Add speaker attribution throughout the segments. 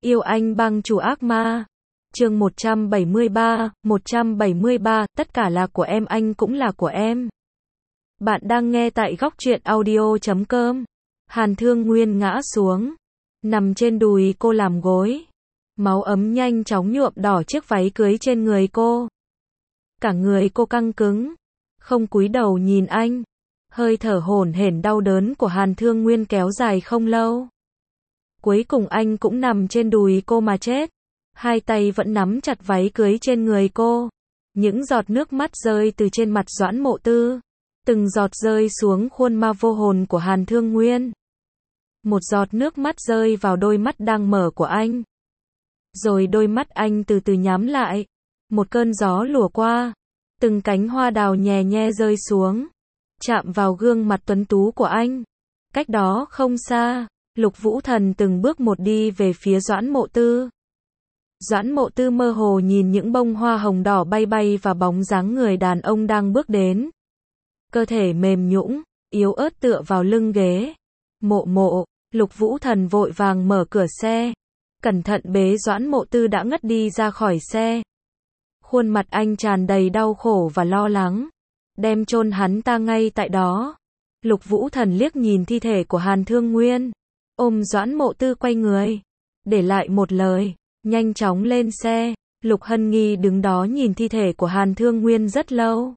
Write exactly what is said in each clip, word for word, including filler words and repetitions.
Speaker 1: Yêu anh bang chủ ác ma. Chương một trăm bảy mươi ba, một trăm bảy mươi ba, tất cả là của em, anh cũng là của em. Bạn đang nghe tại góc truyện audio chấm com. Hàn Thương Nguyên ngã xuống, nằm trên đùi cô làm gối. Máu ấm nhanh chóng nhuộm đỏ chiếc váy cưới trên người cô. Cả người cô căng cứng, không cúi đầu nhìn anh. Hơi thở hổn hển đau đớn của Hàn Thương Nguyên kéo dài không lâu. Cuối cùng anh cũng nằm trên đùi cô mà chết. Hai tay vẫn nắm chặt váy cưới trên người cô. Những giọt nước mắt rơi từ trên mặt Doãn Mộ Tư. Từng giọt rơi xuống khuôn ma vô hồn của Hàn Thương Nguyên. Một giọt nước mắt rơi vào đôi mắt đang mở của anh. Rồi đôi mắt anh từ từ nhắm lại. Một cơn gió lùa qua. Từng cánh hoa đào nhẹ nhẹ rơi xuống. Chạm vào gương mặt tuấn tú của anh. Cách đó không xa, Lục Vũ Thần từng bước một đi về phía Doãn Mộ Tư. Doãn Mộ Tư mơ hồ nhìn những bông hoa hồng đỏ bay bay và bóng dáng người đàn ông đang bước đến. Cơ thể mềm nhũn, yếu ớt tựa vào lưng ghế. Mộ mộ, Lục Vũ Thần vội vàng mở cửa xe. Cẩn thận bế Doãn Mộ Tư đã ngất đi ra khỏi xe. Khuôn mặt anh tràn đầy đau khổ và lo lắng. Đem chôn hắn ta ngay tại đó. Lục Vũ Thần liếc nhìn thi thể của Hàn Thương Nguyên. Ôm Doãn Mộ Tư quay người. Để lại một lời. Nhanh chóng lên xe. Lục Hân Nghi đứng đó nhìn thi thể của Hàn Thương Nguyên rất lâu.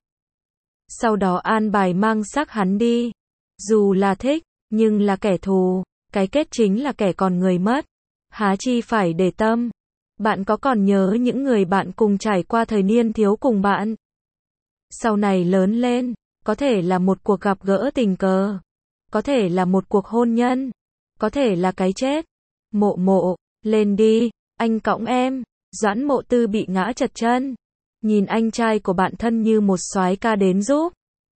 Speaker 1: Sau đó an bài mang xác hắn đi. Dù là thích, nhưng là kẻ thù. Cái kết chính là kẻ còn người mất. Há chi phải để tâm. Bạn có còn nhớ những người bạn cùng trải qua thời niên thiếu cùng bạn? Sau này lớn lên, có thể là một cuộc gặp gỡ tình cờ, có thể là một cuộc hôn nhân, có thể là cái chết. Mộ mộ, lên đi, anh cõng em. Doãn Mộ Tư bị ngã trật chân. Nhìn anh trai của bạn thân như một soái ca đến giúp.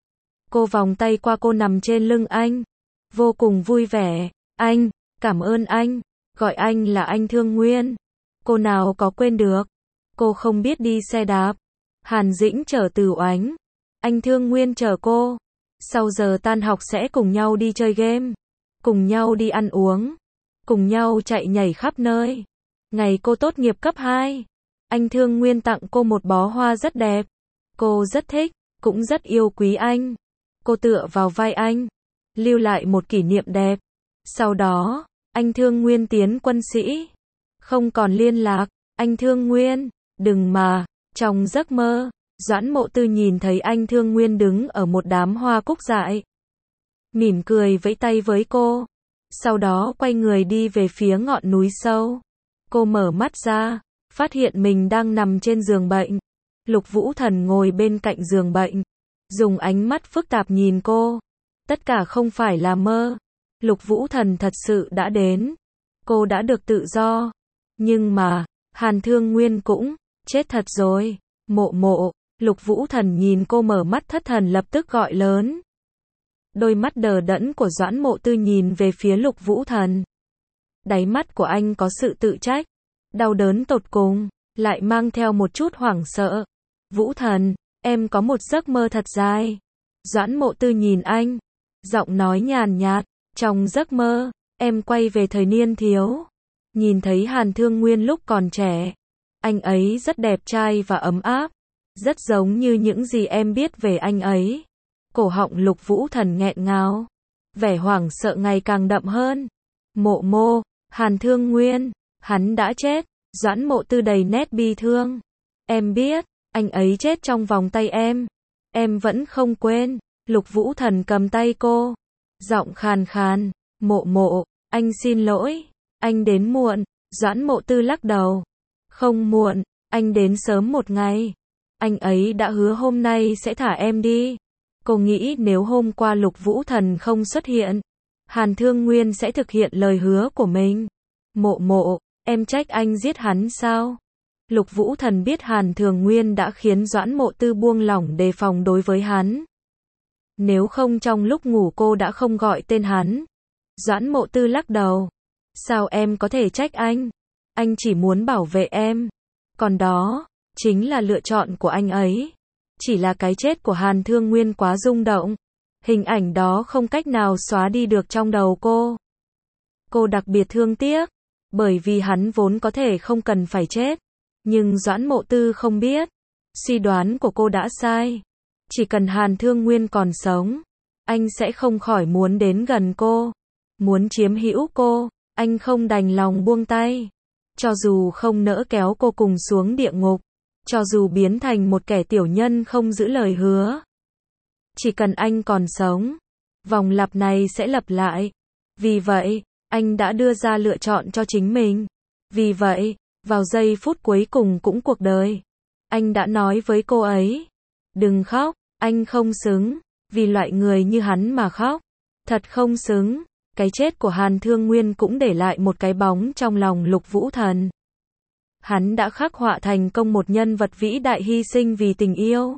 Speaker 1: Cô vòng tay qua cô nằm trên lưng anh. Vô cùng vui vẻ. Anh, cảm ơn anh. Gọi anh là anh Thương Nguyên. Cô nào có quên được. Cô không biết đi xe đạp. Hàn Dĩnh chở Từ Oánh. Anh Thương Nguyên chở cô. Sau giờ tan học sẽ cùng nhau đi chơi game. Cùng nhau đi ăn uống. Cùng nhau chạy nhảy khắp nơi. Ngày cô tốt nghiệp cấp hai. Anh Thương Nguyên tặng cô một bó hoa rất đẹp. Cô rất thích, cũng rất yêu quý anh. Cô tựa vào vai anh. Lưu lại một kỷ niệm đẹp. Sau đó, anh Thương Nguyên tiến quân sĩ. Không còn liên lạc. Anh Thương Nguyên, đừng mà. Trong giấc mơ, Doãn Mộ Tư nhìn thấy anh Thương Nguyên đứng ở một đám hoa cúc dại. Mỉm cười vẫy tay với cô. Sau đó quay người đi về phía ngọn núi sâu. Cô mở mắt ra, phát hiện mình đang nằm trên giường bệnh. Lục Vũ Thần ngồi bên cạnh giường bệnh. Dùng ánh mắt phức tạp nhìn cô. Tất cả không phải là mơ. Lục Vũ Thần thật sự đã đến. Cô đã được tự do. Nhưng mà, Hàn Thương Nguyên cũng chết thật rồi. Mộ mộ, Lục Vũ Thần nhìn cô mở mắt thất thần lập tức gọi lớn. Đôi mắt đờ đẫn của Doãn Mộ Tư nhìn về phía Lục Vũ Thần. Đáy mắt của anh có sự tự trách, đau đớn tột cùng, lại mang theo một chút hoảng sợ. Vũ Thần, em có một giấc mơ thật dài. Doãn Mộ Tư nhìn anh, giọng nói nhàn nhạt, trong giấc mơ, em quay về thời niên thiếu. Nhìn thấy Hàn Thương Nguyên lúc còn trẻ. Anh ấy rất đẹp trai và ấm áp. Rất giống như những gì em biết về anh ấy. Cổ họng Lục Vũ Thần nghẹn ngào. Vẻ hoảng sợ ngày càng đậm hơn. Mộ mô, Hàn Thương Nguyên, hắn đã chết. Doãn Mộ Tư đầy nét bi thương. Em biết, anh ấy chết trong vòng tay em. Em vẫn không quên. Lục Vũ Thần cầm tay cô. Giọng khàn khàn. Mộ mộ, anh xin lỗi. Anh đến muộn. Doãn Mộ Tư lắc đầu. Không muộn, anh đến sớm một ngày. Anh ấy đã hứa hôm nay sẽ thả em đi. Cô nghĩ nếu hôm qua Lục Vũ Thần không xuất hiện, Hàn Thương Nguyên sẽ thực hiện lời hứa của mình. Mộ mộ, em trách anh giết hắn sao? Lục Vũ Thần biết Hàn Thương Nguyên đã khiến Doãn Mộ Tư buông lỏng đề phòng đối với hắn. Nếu không trong lúc ngủ cô đã không gọi tên hắn. Doãn Mộ Tư lắc đầu. Sao em có thể trách anh? Anh chỉ muốn bảo vệ em. Còn đó, chính là lựa chọn của anh ấy. Chỉ là cái chết của Hàn Thương Nguyên quá rung động. Hình ảnh đó không cách nào xóa đi được trong đầu cô. Cô đặc biệt thương tiếc. Bởi vì hắn vốn có thể không cần phải chết. Nhưng Doãn Mộ Tư không biết. Suy đoán của cô đã sai. Chỉ cần Hàn Thương Nguyên còn sống, anh sẽ không khỏi muốn đến gần cô. Muốn chiếm hữu cô, anh không đành lòng buông tay. Cho dù không nỡ kéo cô cùng xuống địa ngục. Cho dù biến thành một kẻ tiểu nhân không giữ lời hứa. Chỉ cần anh còn sống, vòng lặp này sẽ lặp lại. Vì vậy, anh đã đưa ra lựa chọn cho chính mình. Vì vậy, vào giây phút cuối cùng cũng cuộc đời, anh đã nói với cô ấy, đừng khóc, anh không xứng, vì loại người như hắn mà khóc. Thật không xứng. Cái chết của Hàn Thương Nguyên cũng để lại một cái bóng trong lòng Lục Vũ Thần. Hắn đã khắc họa thành công một nhân vật vĩ đại hy sinh vì tình yêu.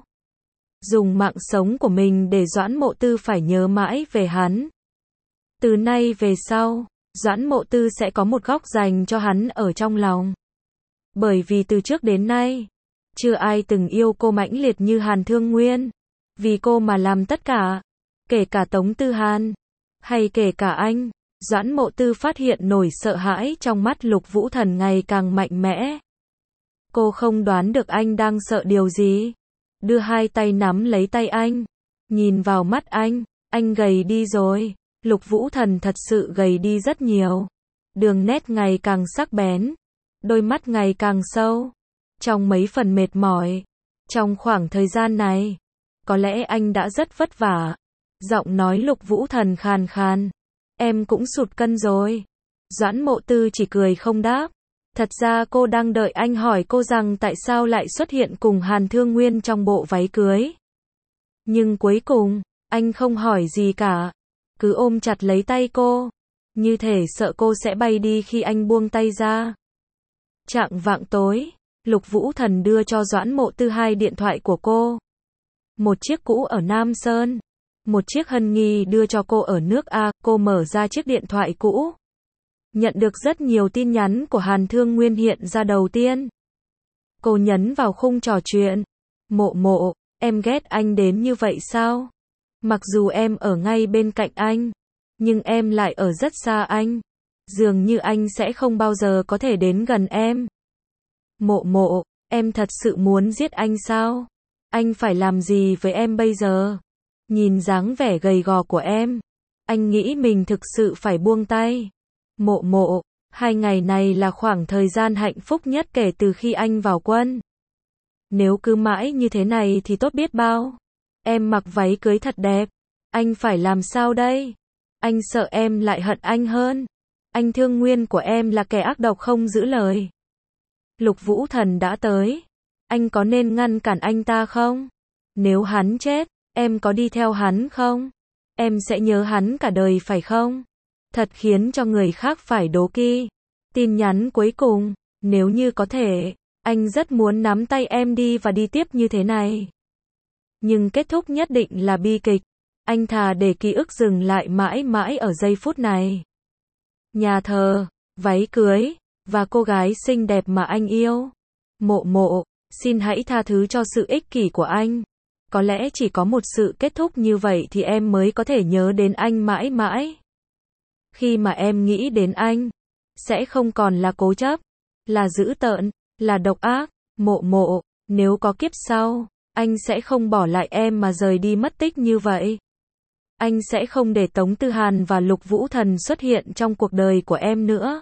Speaker 1: Dùng mạng sống của mình để Doãn Mộ Tư phải nhớ mãi về hắn. Từ nay về sau, Doãn Mộ Tư sẽ có một góc dành cho hắn ở trong lòng. Bởi vì từ trước đến nay, chưa ai từng yêu cô mãnh liệt như Hàn Thương Nguyên. Vì cô mà làm tất cả, kể cả Tống Tư Hàn, hay kể cả anh. Doãn Mộ Tư phát hiện nỗi sợ hãi trong mắt Lục Vũ Thần ngày càng mạnh mẽ. Cô không đoán được anh đang sợ điều gì. Đưa hai tay nắm lấy tay anh. Nhìn vào mắt anh, anh gầy đi rồi. Lục Vũ Thần thật sự gầy đi rất nhiều. Đường nét ngày càng sắc bén. Đôi mắt ngày càng sâu. Trong mấy phần mệt mỏi. Trong khoảng thời gian này, có lẽ anh đã rất vất vả. Giọng nói Lục Vũ Thần khàn khàn. Em cũng sụt cân rồi. Doãn Mộ Tư chỉ cười không đáp. Thật ra cô đang đợi anh hỏi cô rằng tại sao lại xuất hiện cùng Hàn Thương Nguyên trong bộ váy cưới. Nhưng cuối cùng, anh không hỏi gì cả. Cứ ôm chặt lấy tay cô. Như thể sợ cô sẽ bay đi khi anh buông tay ra. Chạng vạng tối, Lục Vũ Thần đưa cho Doãn Mộ Tư hai điện thoại của cô. Một chiếc cũ ở Nam Sơn. Một chiếc Hân Nghi đưa cho cô ở nước A. Cô mở ra chiếc điện thoại cũ. Nhận được rất nhiều tin nhắn của Hàn Thương Nguyên hiện ra đầu tiên. Cô nhấn vào khung trò chuyện. Mộ Mộ, em ghét anh đến như vậy sao? Mặc dù em ở ngay bên cạnh anh, nhưng em lại ở rất xa anh. Dường như anh sẽ không bao giờ có thể đến gần em. Mộ Mộ, em thật sự muốn giết anh sao? Anh phải làm gì với em bây giờ? Nhìn dáng vẻ gầy gò của em, anh nghĩ mình thực sự phải buông tay. Mộ Mộ, hai ngày này là khoảng thời gian hạnh phúc nhất kể từ khi anh vào quân. Nếu cứ mãi như thế này thì tốt biết bao. Em mặc váy cưới thật đẹp. Anh phải làm sao đây? Anh sợ em lại hận anh hơn. Anh Thương Nguyên của em là kẻ ác độc không giữ lời. Lục Vũ Thần đã tới. Anh có nên ngăn cản anh ta không? Nếu hắn chết, em có đi theo hắn không? Em sẽ nhớ hắn cả đời phải không? Thật khiến cho người khác phải đố kỵ. Tin nhắn cuối cùng, nếu như có thể, anh rất muốn nắm tay em đi và đi tiếp như thế này. Nhưng kết thúc nhất định là bi kịch. Anh thà để ký ức dừng lại mãi mãi ở giây phút này. Nhà thờ, váy cưới, và cô gái xinh đẹp mà anh yêu. Mộ Mộ, xin hãy tha thứ cho sự ích kỷ của anh. Có lẽ chỉ có một sự kết thúc như vậy thì em mới có thể nhớ đến anh mãi mãi. Khi mà em nghĩ đến anh, sẽ không còn là cố chấp, là dữ tợn, là độc ác. Mộ Mộ, nếu có kiếp sau, anh sẽ không bỏ lại em mà rời đi mất tích như vậy. Anh sẽ không để Tống Tư Hàn và Lục Vũ Thần xuất hiện trong cuộc đời của em nữa.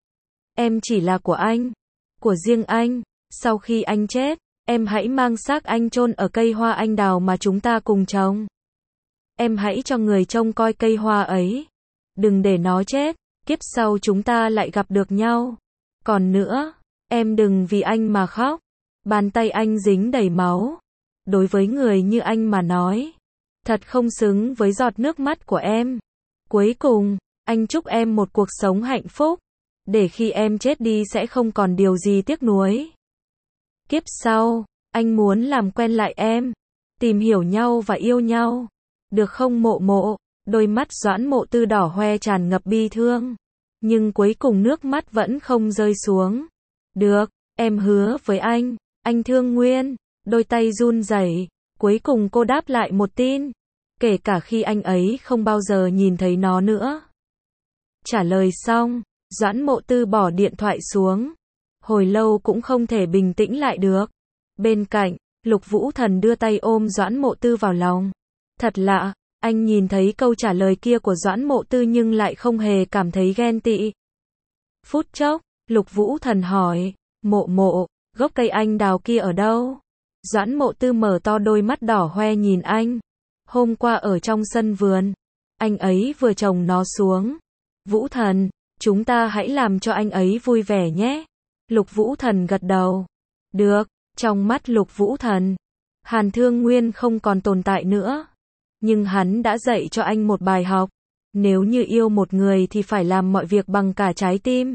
Speaker 1: Em chỉ là của anh, của riêng anh. Sau khi anh chết, em hãy mang xác anh chôn ở cây hoa anh đào mà chúng ta cùng trồng. Em hãy cho người trông coi cây hoa ấy. Đừng để nó chết, kiếp sau chúng ta lại gặp được nhau. Còn nữa, em đừng vì anh mà khóc. Bàn tay anh dính đầy máu. Đối với người như anh mà nói, thật không xứng với giọt nước mắt của em. Cuối cùng, anh chúc em một cuộc sống hạnh phúc. Để khi em chết đi sẽ không còn điều gì tiếc nuối. Kiếp sau, anh muốn làm quen lại em. Tìm hiểu nhau và yêu nhau. Được không Mộ Mộ? Đôi mắt Doãn Mộ Tư đỏ hoe tràn ngập bi thương. Nhưng cuối cùng nước mắt vẫn không rơi xuống. Được, em hứa với anh. Anh Thương Nguyên. Đôi tay run rẩy. Cuối cùng cô đáp lại một tin. Kể cả khi anh ấy không bao giờ nhìn thấy nó nữa. Trả lời xong, Doãn Mộ Tư bỏ điện thoại xuống. Hồi lâu cũng không thể bình tĩnh lại được. Bên cạnh, Lục Vũ Thần đưa tay ôm Doãn Mộ Tư vào lòng. Thật lạ, anh nhìn thấy câu trả lời kia của Doãn Mộ Tư nhưng lại không hề cảm thấy ghen tị. Phút chốc, Lục Vũ Thần hỏi, Mộ Mộ, gốc cây anh đào kia ở đâu? Doãn Mộ Tư mở to đôi mắt đỏ hoe nhìn anh. Hôm qua ở trong sân vườn, anh ấy vừa trồng nó xuống. Vũ Thần, chúng ta hãy làm cho anh ấy vui vẻ nhé. Lục Vũ Thần gật đầu. Được, trong mắt Lục Vũ Thần, Hàn Thương Nguyên không còn tồn tại nữa. Nhưng hắn đã dạy cho anh một bài học. Nếu như yêu một người thì phải làm mọi việc bằng cả trái tim.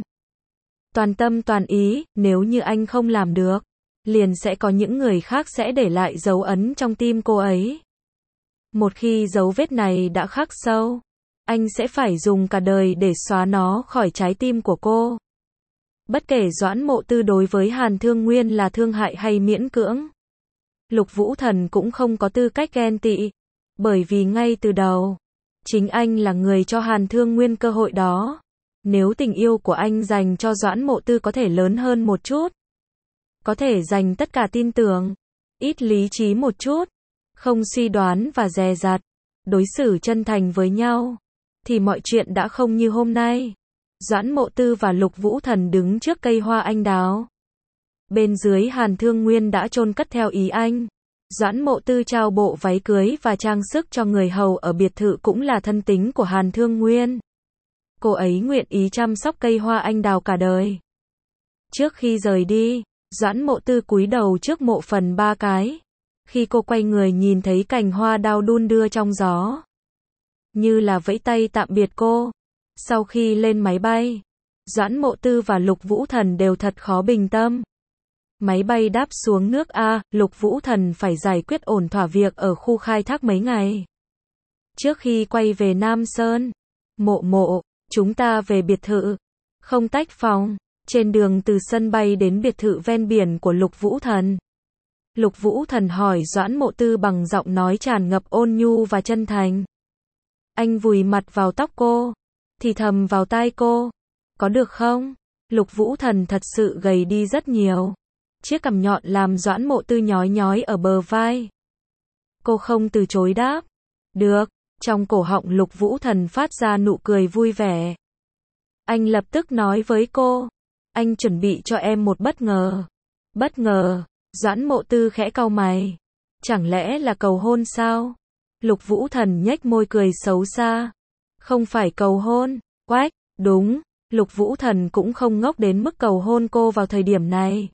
Speaker 1: Toàn tâm toàn ý, nếu như anh không làm được, liền sẽ có những người khác sẽ để lại dấu ấn trong tim cô ấy. Một khi dấu vết này đã khắc sâu, anh sẽ phải dùng cả đời để xóa nó khỏi trái tim của cô. Bất kể Doãn Mộ Tư đối với Hàn Thương Nguyên là thương hại hay miễn cưỡng, Lục Vũ Thần cũng không có tư cách ghen tị. Bởi vì ngay từ đầu, chính anh là người cho Hàn Thương Nguyên cơ hội đó. Nếu tình yêu của anh dành cho Doãn Mộ Tư có thể lớn hơn một chút, có thể dành tất cả tin tưởng, ít lý trí một chút, không suy đoán và dè dặt, đối xử chân thành với nhau, thì mọi chuyện đã không như hôm nay. Doãn Mộ Tư và Lục Vũ Thần đứng trước cây hoa anh đào. Bên dưới Hàn Thương Nguyên đã chôn cất theo ý anh. Doãn Mộ Tư trao bộ váy cưới và trang sức cho người hầu ở biệt thự cũng là thân tín của Hàn Thương Nguyên. Cô ấy nguyện ý chăm sóc cây hoa anh đào cả đời. Trước khi rời đi, Doãn Mộ Tư cúi đầu trước mộ phần ba cái. Khi cô quay người nhìn thấy cành hoa đao đung đưa trong gió, như là vẫy tay tạm biệt cô. Sau khi lên máy bay, Doãn Mộ Tư và Lục Vũ Thần đều thật khó bình tâm. Máy bay đáp xuống nước A, Lục Vũ Thần phải giải quyết ổn thỏa việc ở khu khai thác mấy ngày. Trước khi quay về Nam Sơn, Mộ Mộ, chúng ta về biệt thự, không tách phòng. Trên đường từ sân bay đến biệt thự ven biển của Lục Vũ Thần, Lục Vũ Thần hỏi Doãn Mộ Tư bằng giọng nói tràn ngập ôn nhu và chân thành. Anh vùi mặt vào tóc cô, thì thầm vào tai cô, có được không? Lục Vũ Thần thật sự gầy đi rất nhiều. Chiếc cằm nhọn làm Doãn Mộ Tư nhói nhói ở bờ vai. Cô không từ chối đáp. Được. Trong cổ họng Lục Vũ Thần phát ra nụ cười vui vẻ. Anh lập tức nói với cô, anh chuẩn bị cho em một bất ngờ. Bất ngờ? Doãn Mộ Tư khẽ cau mày. Chẳng lẽ là cầu hôn sao? Lục Vũ Thần nhếch môi cười xấu xa. Không phải cầu hôn. Quách, đúng. Lục Vũ Thần cũng không ngốc đến mức cầu hôn cô vào thời điểm này.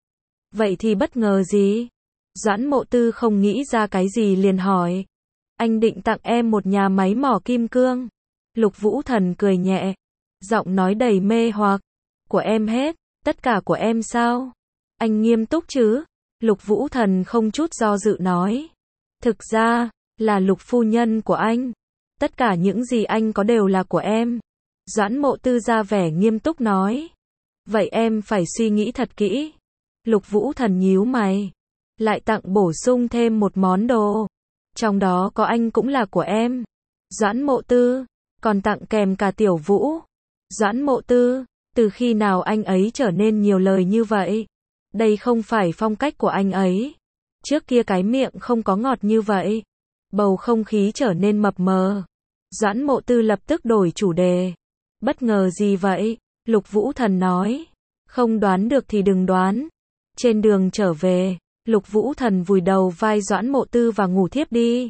Speaker 1: Vậy thì bất ngờ gì? Doãn Mộ Tư không nghĩ ra cái gì liền hỏi. Anh định tặng em một nhà máy mỏ kim cương. Lục Vũ Thần cười nhẹ, giọng nói đầy mê hoặc. Của em hết, tất cả của em sao? Anh nghiêm túc chứ? Lục Vũ Thần không chút do dự nói. Thực ra, là Lục phu nhân của anh. Tất cả những gì anh có đều là của em. Doãn Mộ Tư ra vẻ nghiêm túc nói. Vậy em phải suy nghĩ thật kỹ. Lục Vũ Thần nhíu mày. Lại tặng bổ sung thêm một món đồ. Trong đó có anh cũng là của em. Doãn Mộ Tư, còn tặng kèm cả Tiểu Vũ. Doãn Mộ Tư, từ khi nào anh ấy trở nên nhiều lời như vậy? Đây không phải phong cách của anh ấy. Trước kia cái miệng không có ngọt như vậy. Bầu không khí trở nên mập mờ. Doãn Mộ Tư lập tức đổi chủ đề. Bất ngờ gì vậy? Lục Vũ Thần nói. Không đoán được thì đừng đoán. Trên đường trở về, Lục Vũ Thần vùi đầu vai Doãn Mộ Tư và ngủ thiếp đi.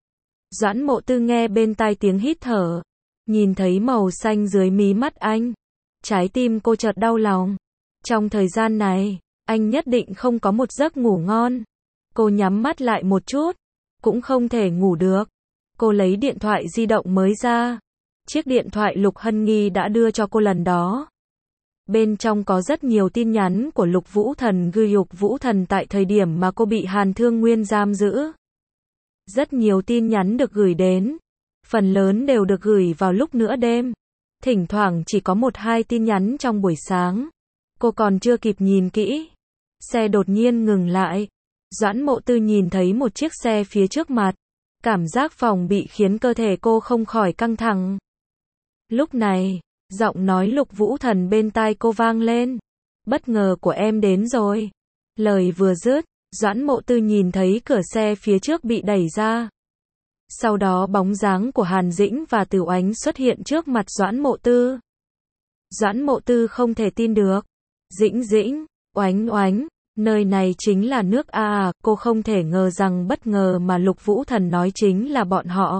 Speaker 1: Doãn Mộ Tư nghe bên tai tiếng hít thở, nhìn thấy màu xanh dưới mí mắt anh. Trái tim cô chợt đau lòng. Trong thời gian này, anh nhất định không có một giấc ngủ ngon. Cô nhắm mắt lại một chút, cũng không thể ngủ được. Cô lấy điện thoại di động mới ra. Chiếc điện thoại Lục Hân Nghi đã đưa cho cô lần đó. Bên trong có rất nhiều tin nhắn của Lục Vũ Thần gửi Lục Vũ Thần tại thời điểm mà cô bị Hàn Thương Nguyên giam giữ. Rất nhiều tin nhắn được gửi đến. Phần lớn đều được gửi vào lúc nửa đêm. Thỉnh thoảng chỉ có một hai tin nhắn trong buổi sáng. Cô còn chưa kịp nhìn kỹ. Xe đột nhiên ngừng lại. Doãn Mộ Tư nhìn thấy một chiếc xe phía trước mặt. Cảm giác phòng bị khiến cơ thể cô không khỏi căng thẳng. Lúc này, Giọng nói Lục Vũ Thần bên tai cô vang lên. Bất ngờ của em đến rồi. Lời vừa dứt, Doãn Mộ Tư nhìn thấy cửa xe phía trước bị đẩy ra. Sau đó bóng dáng của Hàn Dĩnh và Từ Oánh xuất hiện trước mặt Doãn Mộ Tư. Doãn Mộ Tư không thể tin được. Dĩnh Dĩnh, Oánh Oánh, nơi này chính là nước A à, cô không thể ngờ rằng bất ngờ mà Lục Vũ Thần nói chính là bọn họ.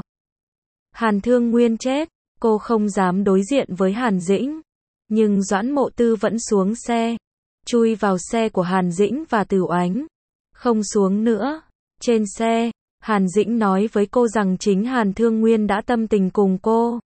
Speaker 1: Hàn Thương Nguyên chết, cô không dám đối diện với Hàn Dĩnh. Nhưng Doãn Mộ Tư vẫn xuống xe, chui vào xe của Hàn Dĩnh và Từ Oánh. Không xuống nữa. Trên xe, Hàn Dĩnh nói với cô rằng chính Hàn Thương Nguyên đã tâm tình cùng cô.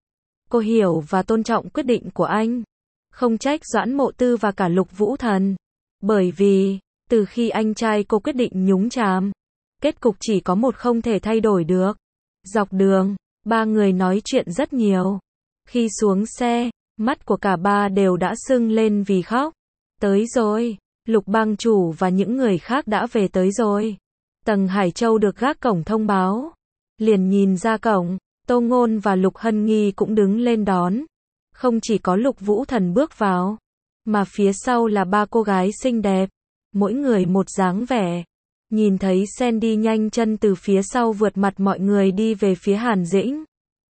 Speaker 1: Cô hiểu và tôn trọng quyết định của anh. Không trách Doãn Mộ Tư và cả Lục Vũ Thần. Bởi vì, từ khi anh trai cô quyết định nhúng chàm, kết cục chỉ có một không thể thay đổi được. Dọc đường, ba người nói chuyện rất nhiều. Khi xuống xe, mắt của cả ba đều đã sưng lên vì khóc. Tới rồi, Lục bang chủ và những người khác đã về tới rồi. Tầng Hải Châu được gác cổng thông báo. Liền nhìn ra cổng, Tô Ngôn và Lục Hân Nghi cũng đứng lên đón. Không chỉ có Lục Vũ Thần bước vào, mà phía sau là ba cô gái xinh đẹp, mỗi người một dáng vẻ. Nhìn thấy Sandy nhanh chân từ phía sau vượt mặt mọi người đi về phía Hàn Dĩnh.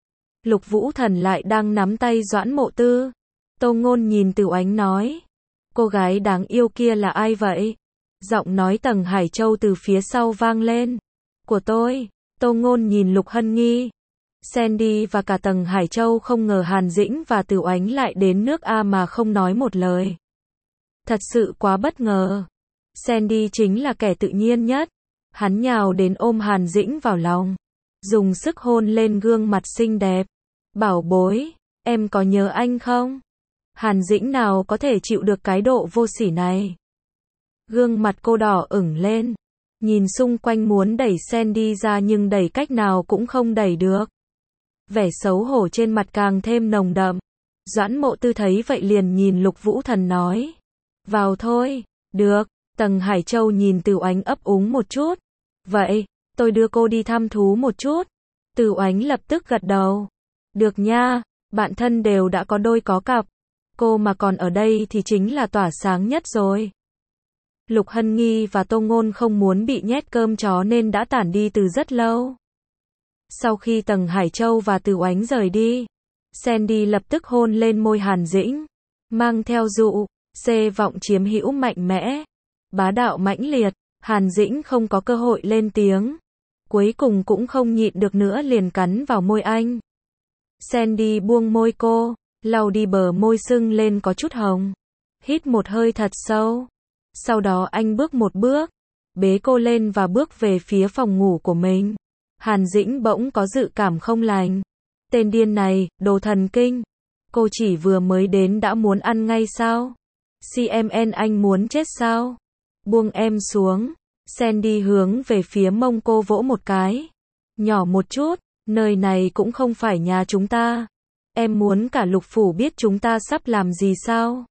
Speaker 1: Lục Vũ Thần lại đang nắm tay Doãn Mộ Tư. Tô Ngôn nhìn Từ Oánh nói. Cô gái đáng yêu kia là ai vậy? Giọng nói Tầng Hải Châu từ phía sau vang lên. Của tôi. Tô Ngôn nhìn Lục Hân Nghi. Sandy và cả Tầng Hải Châu không ngờ Hàn Dĩnh và Từ Oánh lại đến nước A mà không nói một lời. Thật sự quá bất ngờ. Sandy chính là kẻ tự nhiên nhất. Hắn nhào đến ôm Hàn Dĩnh vào lòng, dùng sức hôn lên gương mặt xinh đẹp. Bảo bối, em có nhớ anh không? Hàn Dĩnh nào có thể chịu được cái độ vô sỉ này. Gương mặt cô đỏ ửng lên, nhìn xung quanh muốn đẩy Sandy ra nhưng đẩy cách nào cũng không đẩy được. Vẻ xấu hổ trên mặt càng thêm nồng đậm. Doãn Mộ Tư thấy vậy liền nhìn Lục Vũ Thần nói. Vào thôi. Được. Tầng Hải Châu nhìn Từ Oánh ấp úng một chút. Vậy, tôi đưa cô đi thăm thú một chút. Từ Oánh lập tức gật đầu. Được nha, bạn thân đều đã có đôi có cặp. Cô mà còn ở đây thì chính là tỏa sáng nhất rồi. Lục Hân Nghi và Tô Ngôn không muốn bị nhét cơm chó nên đã tản đi từ rất lâu. Sau khi Tầng Hải Châu và Từ Oánh rời đi, Sandy lập tức hôn lên môi Hàn Dĩnh, mang theo dụ, xê vọng chiếm hữu mạnh mẽ, bá đạo mãnh liệt. Hàn Dĩnh không có cơ hội lên tiếng, cuối cùng cũng không nhịn được nữa liền cắn vào môi anh. Sandy buông môi cô, lau đi bờ môi sưng lên có chút hồng, hít một hơi thật sâu. Sau đó anh bước một bước, bế cô lên và bước về phía phòng ngủ của mình. Hàn Dĩnh bỗng có dự cảm không lành. Tên điên này, đồ thần kinh. Cô chỉ vừa mới đến đã muốn ăn ngay sao? xê em en anh muốn chết sao? Buông em xuống. Sandy hướng về phía mông cô vỗ một cái. Nhỏ một chút, nơi này cũng không phải nhà chúng ta. Em muốn cả Lục phủ biết chúng ta sắp làm gì sao?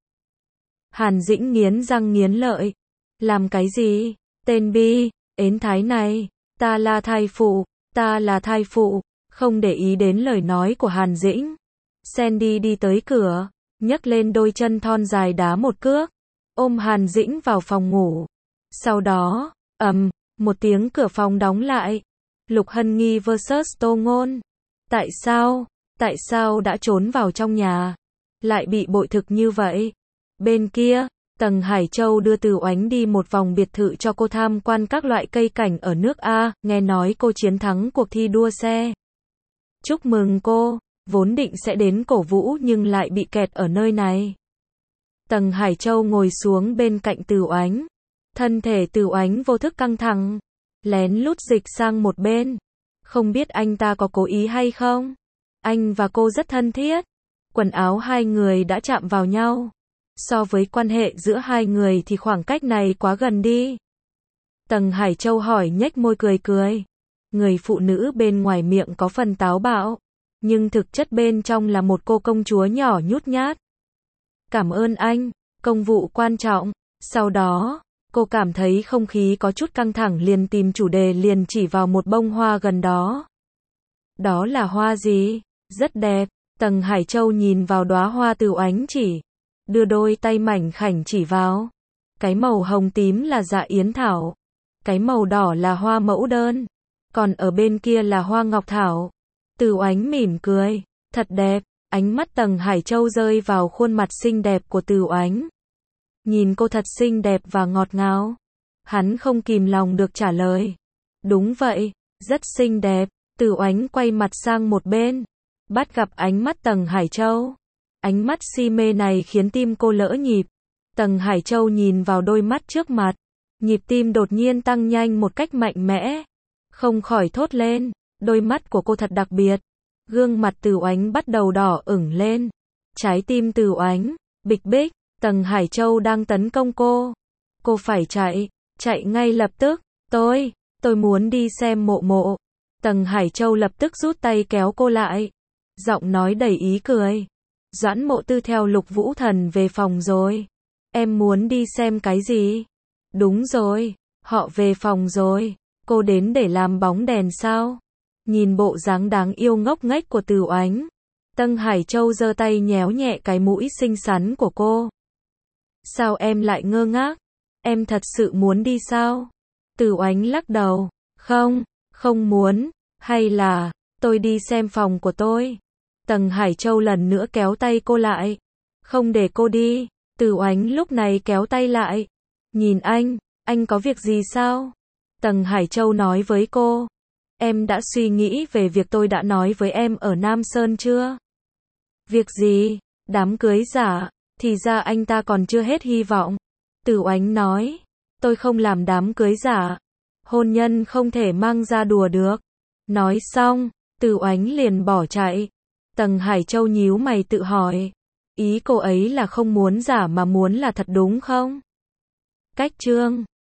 Speaker 1: Hàn Dĩnh nghiến răng nghiến lợi. Làm cái gì? Tên bi, ến thái này. Ta là thai phụ, ta là thai phụ. Không để ý đến lời nói của Hàn Dĩnh. Sandy đi tới cửa, nhấc lên đôi chân thon dài đá một cước, ôm Hàn Dĩnh vào phòng ngủ. Sau đó, ầm, một tiếng cửa phòng đóng lại. Lục Hân Nghi versus Tô Ngôn. Tại sao, tại sao đã trốn vào trong nhà, lại bị bội thực như vậy? Bên kia, Tầng Hải Châu đưa Từ Oánh đi một vòng biệt thự cho cô tham quan các loại cây cảnh ở nước A, nghe nói cô chiến thắng cuộc thi đua xe. Chúc mừng cô, vốn định sẽ đến cổ vũ nhưng lại bị kẹt ở nơi này. Tầng Hải Châu ngồi xuống bên cạnh Từ Oánh. Thân thể Từ Oánh vô thức căng thẳng, lén lút dịch sang một bên. Không biết anh ta có cố ý hay không? Anh và cô rất thân thiết. Quần áo hai người đã chạm vào nhau. So với quan hệ giữa hai người thì khoảng cách này quá gần đi. Tầng Hải Châu hỏi nhếch môi cười cười. Người phụ nữ bên ngoài miệng có phần táo bạo, nhưng thực chất bên trong là một cô công chúa nhỏ nhút nhát. Cảm ơn anh, công vụ quan trọng. Sau đó, cô cảm thấy không khí có chút căng thẳng liền tìm chủ đề liền chỉ vào một bông hoa gần đó. Đó là hoa gì? Rất đẹp. Tầng Hải Châu nhìn vào đóa hoa Từ Oánh chỉ, đưa đôi tay mảnh khảnh chỉ vào. Cái màu hồng tím là dạ yến thảo, cái màu đỏ là hoa mẫu đơn, còn ở bên kia là hoa ngọc thảo. Từ Oánh mỉm cười, thật đẹp. Ánh mắt Tầng Hải Châu rơi vào khuôn mặt xinh đẹp của Từ Oánh. Nhìn cô thật xinh đẹp và ngọt ngào. Hắn không kìm lòng được trả lời. Đúng vậy, rất xinh đẹp. Từ Oánh quay mặt sang một bên, bắt gặp ánh mắt Tầng Hải Châu. Ánh mắt si mê này khiến tim cô lỡ nhịp. Tầng Hải Châu nhìn vào đôi mắt trước mặt, nhịp tim đột nhiên tăng nhanh một cách mạnh mẽ. Không khỏi thốt lên, đôi mắt của cô thật đặc biệt. Gương mặt Từ Oánh bắt đầu đỏ ửng lên. Trái tim Từ Oánh, bịch bích, Tầng Hải Châu đang tấn công cô. Cô phải chạy, chạy ngay lập tức. Tôi, tôi muốn đi xem mộ mộ. Tầng Hải Châu lập tức rút tay kéo cô lại. Giọng nói đầy ý cười. Doãn Mộ Tư theo Lục Vũ Thần về phòng rồi. Em muốn đi xem cái gì? Đúng rồi, họ về phòng rồi. Cô đến để làm bóng đèn sao? Nhìn bộ dáng đáng yêu ngốc nghếch của Từ Oánh, Tầng Hải Châu giơ tay nhéo nhẹ cái mũi xinh xắn của cô. Sao em lại ngơ ngác? Em thật sự muốn đi sao? Từ Oánh lắc đầu. Không, không muốn. Hay là, tôi đi xem phòng của tôi. Tầng Hải Châu lần nữa kéo tay cô lại. Không để cô đi. Từ Oánh lúc này kéo tay lại. Nhìn anh, anh có việc gì sao? Tầng Hải Châu nói với cô. Em đã suy nghĩ về việc tôi đã nói với em ở Nam Sơn chưa? Việc gì? Đám cưới giả, thì ra anh ta còn chưa hết hy vọng. Từ Oánh nói, tôi không làm đám cưới giả. Hôn nhân không thể mang ra đùa được. Nói xong, Từ Oánh liền bỏ chạy. Tầng Hải Châu nhíu mày tự hỏi, ý cô ấy là không muốn giả mà muốn là thật đúng không? Cách chương